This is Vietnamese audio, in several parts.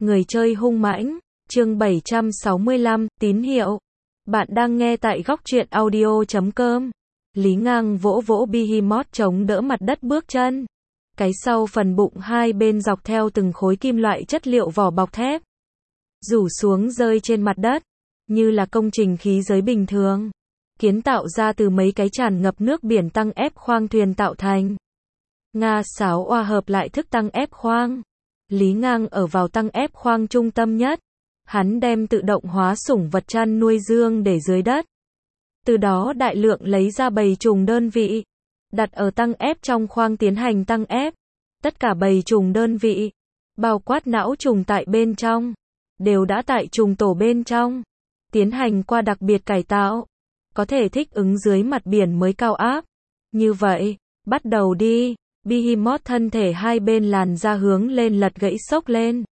Người chơi hung mãnh, chương 765, tín hiệu. Bạn đang nghe tại góc truyện audio.com. Lý Ngang vỗ vỗ Behemoth chống đỡ mặt đất bước chân. Cái sau phần bụng hai bên dọc theo từng khối kim loại chất liệu vỏ bọc thép. Rủ xuống rơi trên mặt đất, như là công trình khí giới bình thường. Kiến tạo ra từ mấy cái tràn ngập nước biển tăng ép khoang thuyền tạo thành. Nga sáo oa hợp lại thức tăng ép khoang. Lý Ngang ở vào tăng ép khoang trung tâm nhất. Hắn đem tự động hóa sủng vật chăn nuôi dương để dưới đất. Từ đó đại lượng lấy ra bầy trùng đơn vị. Đặt ở tăng ép trong khoang tiến hành tăng ép. Tất cả bầy trùng đơn vị, bao quát não trùng tại bên trong, đều đã tại trùng tổ bên trong. Tiến hành qua đặc biệt cải tạo. Có thể thích ứng dưới mặt biển mới cao áp. Như vậy, bắt đầu đi. Behemoth thân thể hai bên làn ra hướng lên lật gãy xốc lên.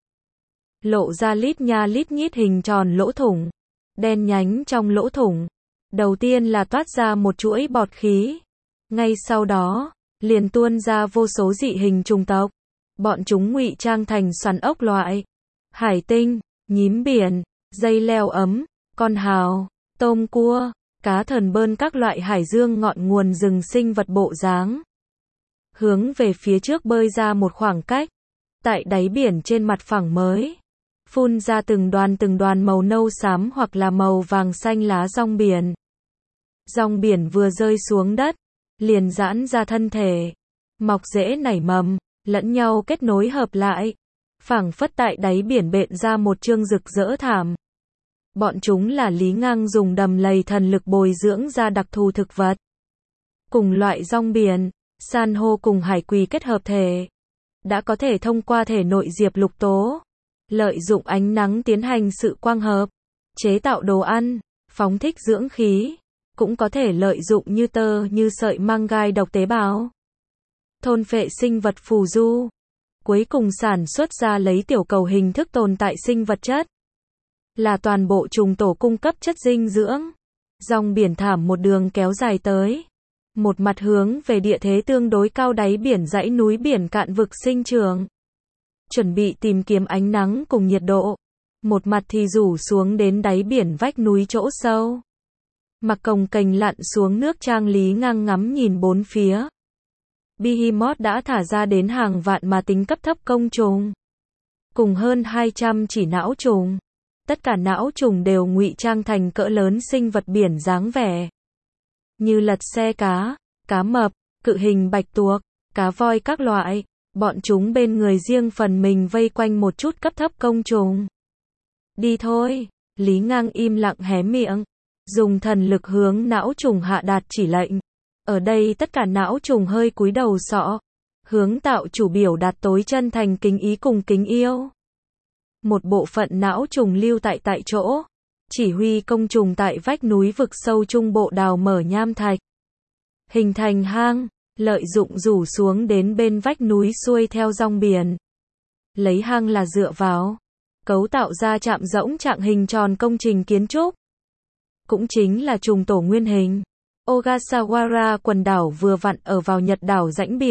Lộ ra lít nha lít nhít hình tròn lỗ thủng. Đen nhánh trong lỗ thủng. Đầu tiên là toát ra một chuỗi bọt khí. Ngay sau đó, liền tuôn ra vô số dị hình trùng tộc. Bọn chúng ngụy trang thành xoắn ốc loại. Hải tinh, nhím biển, dây leo ấm, con hào, tôm cua, cá thần bơn các loại hải dương ngọn nguồn rừng sinh vật bộ dáng. Hướng về phía trước bơi ra một khoảng cách. Tại đáy biển trên mặt phẳng mới. Phun ra từng đoàn màu nâu xám hoặc là màu vàng xanh lá rong biển. Rong biển vừa rơi xuống đất, liền giãn ra thân thể. Mọc rễ nảy mầm, lẫn nhau kết nối hợp lại. Phảng phất tại đáy biển bện ra một chương rực rỡ thảm. Bọn chúng là Lý Ngang dùng đầm lầy thần lực bồi dưỡng ra đặc thù thực vật. Cùng loại rong biển, san hô cùng hải quỳ kết hợp thể. Đã có thể thông qua thể nội diệp lục tố. Lợi dụng ánh nắng tiến hành sự quang hợp. Chế tạo đồ ăn, phóng thích dưỡng khí. Cũng có thể lợi dụng như tơ như sợi mang gai độc tế bào. Thôn phệ sinh vật phù du. Cuối cùng sản xuất ra lấy tiểu cầu hình thức tồn tại sinh vật chất. Là toàn bộ trùng tổ cung cấp chất dinh dưỡng. Rong biển thảm một đường kéo dài tới. Một mặt hướng về địa thế tương đối cao đáy biển dãy núi biển cạn vực sinh trưởng. Chuẩn bị tìm kiếm ánh nắng cùng nhiệt độ. Một mặt thì rủ xuống đến đáy biển vách núi chỗ sâu. Mặc cồng kềnh lặn xuống nước trang Lý Ngang ngắm nhìn bốn phía. Behemoth đã thả ra đến hàng vạn mà tính cấp thấp công trùng. Cùng hơn 200 chỉ não trùng. Tất cả não trùng đều ngụy trang thành cỡ lớn sinh vật biển dáng vẻ. Như lật xe cá, cá mập, cự hình bạch tuộc, cá voi các loại. Bọn chúng bên người riêng phần mình vây quanh một chút cấp thấp công trùng. Đi thôi, Lý Ngang im lặng hé miệng. Dùng thần lực hướng não trùng hạ đạt chỉ lệnh. Ở đây tất cả não trùng hơi cúi đầu sọ. Hướng tạo chủ biểu đạt tối chân thành kính ý cùng kính yêu. Một bộ phận não trùng lưu tại chỗ. Chỉ huy công trùng tại vách núi vực sâu trung bộ đào mở nham thạch. Hình thành hang, lợi dụng rủ xuống đến bên vách núi xuôi theo dòng biển. Lấy hang là dựa vào. Cấu tạo ra trạm rỗng trạng hình tròn công trình kiến trúc. Cũng chính là trùng tổ nguyên hình. Ogasawara quần đảo vừa vặn ở vào Nhật đảo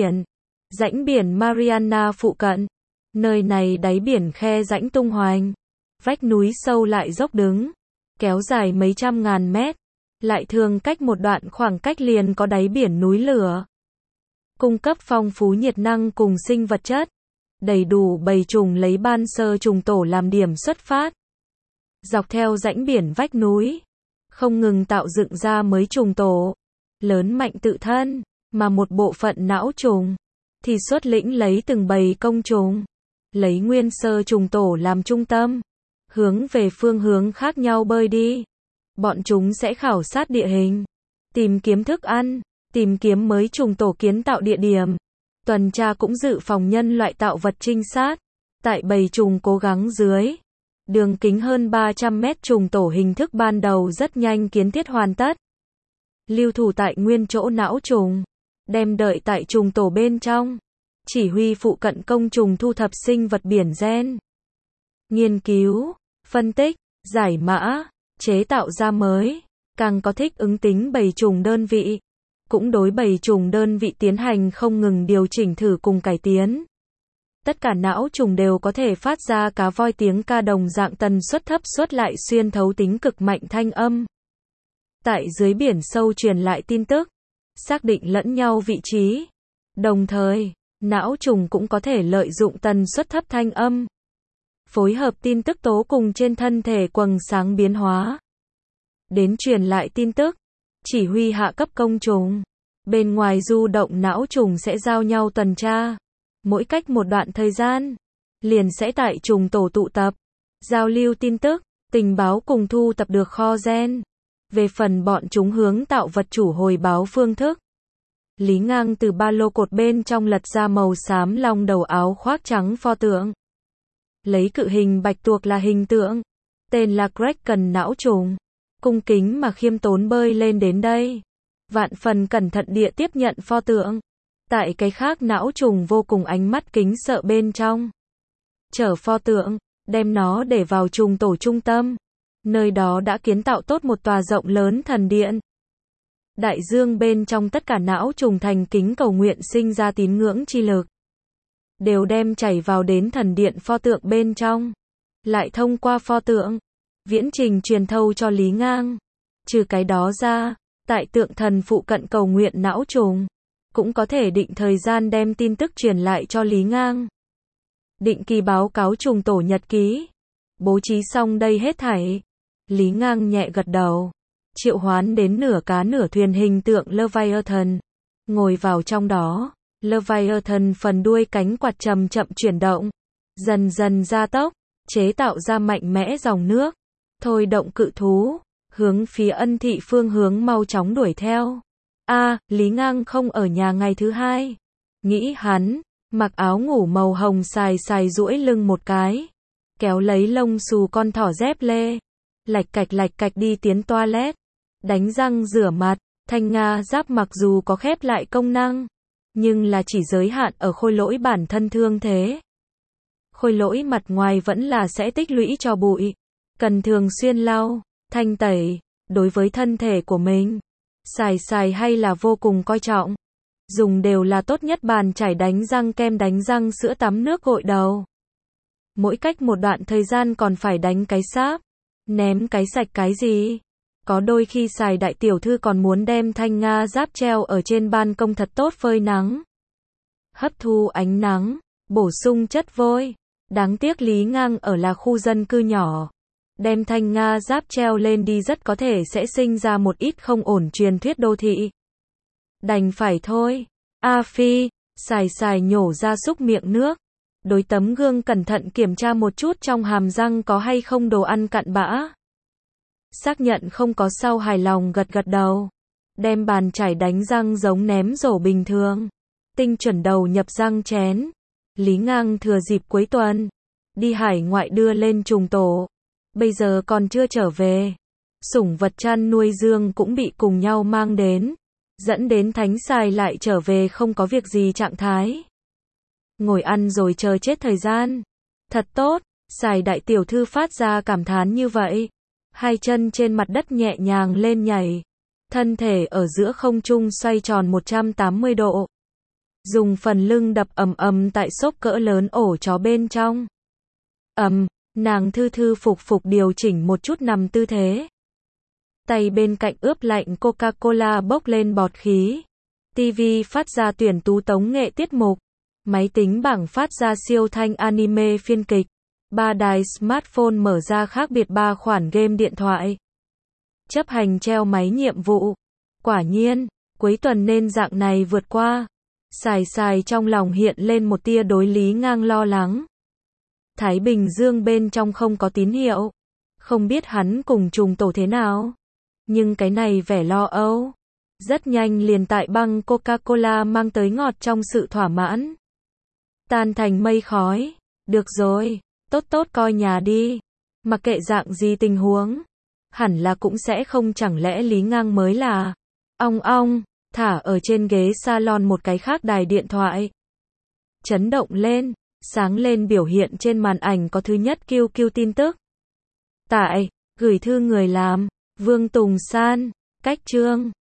rãnh biển Mariana phụ cận. Nơi này đáy biển khe rãnh tung hoành. Vách núi sâu lại dốc đứng. Kéo dài mấy trăm ngàn mét. Lại thường cách một đoạn khoảng cách liền có đáy biển núi lửa. Cung cấp phong phú nhiệt năng cùng sinh vật chất. Đầy đủ bầy trùng lấy ban sơ trùng tổ làm điểm xuất phát. Dọc theo rãnh biển vách núi. Không ngừng tạo dựng ra mới trùng tổ. Lớn mạnh tự thân. Mà một bộ phận não trùng. Thì xuất lĩnh lấy từng bầy công trùng. Lấy nguyên sơ trùng tổ làm trung tâm. Hướng về phương hướng khác nhau bơi đi. Bọn chúng sẽ khảo sát địa hình. Tìm kiếm thức ăn. Tìm kiếm mới trùng tổ kiến tạo địa điểm. Tuần tra cũng dự phòng nhân loại tạo vật trinh sát. Tại bầy trùng cố gắng dưới. Đường kính hơn 300 mét trùng tổ hình thức ban đầu rất nhanh kiến thiết hoàn tất. Lưu thủ tại nguyên chỗ não trùng. Đem đợi tại trùng tổ bên trong. Chỉ huy phụ cận công trùng thu thập sinh vật biển gen. Nghiên cứu, phân tích, giải mã, chế tạo ra mới. Càng có thích ứng tính bầy trùng đơn vị. Cũng đối bầy trùng đơn vị tiến hành không ngừng điều chỉnh thử cùng cải tiến. Tất cả não trùng đều có thể phát ra cá voi tiếng ca đồng dạng tần suất thấp suất lại xuyên thấu tính cực mạnh thanh âm. Tại dưới biển sâu truyền lại tin tức, xác định lẫn nhau vị trí. Đồng thời, não trùng cũng có thể lợi dụng tần suất thấp thanh âm, phối hợp tin tức tố cùng trên thân thể quầng sáng biến hóa, đến truyền lại tin tức, chỉ huy hạ cấp công trùng. Bên ngoài du động não trùng sẽ giao nhau tuần tra. Mỗi cách một đoạn thời gian, liền sẽ tại trùng tổ tụ tập, giao lưu tin tức, tình báo cùng thu tập được kho gen. Về phần bọn chúng hướng tạo vật chủ hồi báo phương thức. Lý Ngang từ ba lô cột bên trong lật ra màu xám long đầu áo khoác trắng pho tượng. Lấy cự hình bạch tuộc là hình tượng. Tên là Kraken não trùng. Cung kính mà khiêm tốn bơi lên đến đây. Vạn phần cẩn thận địa tiếp nhận pho tượng. Tại cái khác não trùng vô cùng ánh mắt kính sợ bên trong. Chở pho tượng, đem nó để vào trùng tổ trung tâm. Nơi đó đã kiến tạo tốt một tòa rộng lớn thần điện. Đại dương bên trong tất cả não trùng thành kính cầu nguyện sinh ra tín ngưỡng chi lực. Đều đem chảy vào đến thần điện pho tượng bên trong. Lại thông qua pho tượng, viễn trình truyền thâu cho Lý Ngang. Trừ cái đó ra, tại tượng thần phụ cận cầu nguyện não trùng, cũng có thể định thời gian đem tin tức truyền lại cho Lý Ngang. Định kỳ báo cáo trùng tổ nhật ký. Bố trí xong đây hết thảy. Lý Ngang nhẹ gật đầu. Triệu hoán đến nửa cá nửa thuyền hình tượng Leviathan. Ngồi vào trong đó. Leviathan phần đuôi cánh quạt chậm chậm chuyển động. Dần dần gia tốc. Chế tạo ra mạnh mẽ dòng nước. Thôi động cự thú. Hướng phía Ân Thị phương hướng mau chóng đuổi theo. Lý Ngang không ở nhà ngày thứ hai. Nghĩ hắn. Mặc áo ngủ màu hồng xài xài duỗi lưng một cái. Kéo lấy lông xù con thỏ dép lê. Lạch cạch đi tiến toilet. Đánh răng rửa mặt. Thanh Nga giáp mặc dù có khép lại công năng, nhưng là chỉ giới hạn ở khôi lỗi bản thân thương thế. Khôi lỗi mặt ngoài vẫn là sẽ tích lũy cho bụi. Cần thường xuyên lau, thanh tẩy. Đối với thân thể của mình, xài hay là vô cùng coi trọng. Dùng đều là tốt nhất bàn chải đánh răng kem đánh răng sữa tắm nước gội đầu. Mỗi cách một đoạn thời gian còn phải đánh cái sáp. Ném cái sạch cái gì? Có đôi khi xài đại tiểu thư còn muốn đem Thanh Nga giáp treo ở trên ban công thật tốt phơi nắng. Hấp thu ánh nắng, bổ sung chất vôi. Đáng tiếc Lý Ngang ở là khu dân cư nhỏ. Đem Thanh Nga giáp treo lên đi rất có thể sẽ sinh ra một ít không ổn truyền thuyết đô thị. Đành phải thôi. Phi, xài nhổ ra xúc miệng nước. Đối tấm gương cẩn thận kiểm tra một chút trong hàm răng có hay không đồ ăn cặn bã. Xác nhận không có sau hài lòng gật đầu. Đem bàn chải đánh răng giống ném rổ bình thường. Tinh chuẩn đầu nhập răng chén. Lý Ngang thừa dịp cuối tuần. Đi hải ngoại đưa lên trùng tổ. Bây giờ còn chưa trở về. Sủng vật chăn nuôi Dương cũng bị cùng nhau mang đến. Dẫn đến Thánh Xài lại trở về không có việc gì trạng thái. Ngồi ăn rồi chờ chết thời gian. Thật tốt, Xài đại tiểu thư phát ra cảm thán như vậy. Hai chân trên mặt đất nhẹ nhàng lên nhảy. Thân thể ở giữa không trung xoay tròn 180 độ. Dùng phần lưng đập ầm tại xốp cỡ lớn ổ chó bên trong. Nàng thư phục điều chỉnh một chút nằm tư thế. Tay bên cạnh ướp lạnh Coca-Cola bốc lên bọt khí. TV phát ra tuyển tú tống nghệ tiết mục. Máy tính bảng phát ra siêu thanh anime phiên kịch. 3 đài smartphone mở ra khác biệt 3 khoản game điện thoại. Chấp hành treo máy nhiệm vụ. Quả nhiên, cuối tuần nên dạng này vượt qua. Xài trong lòng hiện lên một tia đối Lý Ngang lo lắng. Thái Bình Dương bên trong không có tín hiệu. Không biết hắn cùng trùng tổ thế nào. Nhưng cái này vẻ lo âu. Rất nhanh liền tại băng Coca-Cola mang tới ngọt trong sự thỏa mãn. Tan thành mây khói. Được rồi, tốt coi nhà đi. Mặc kệ dạng gì tình huống. Hẳn là cũng sẽ không, chẳng lẽ Lý Ngang mới là. Ong, thả ở trên ghế salon một cái khác đài điện thoại. Chấn động lên, sáng lên biểu hiện trên màn ảnh có thứ nhất QQ tin tức. Tại, gửi thư người làm, Vương Tùng San, cách chương.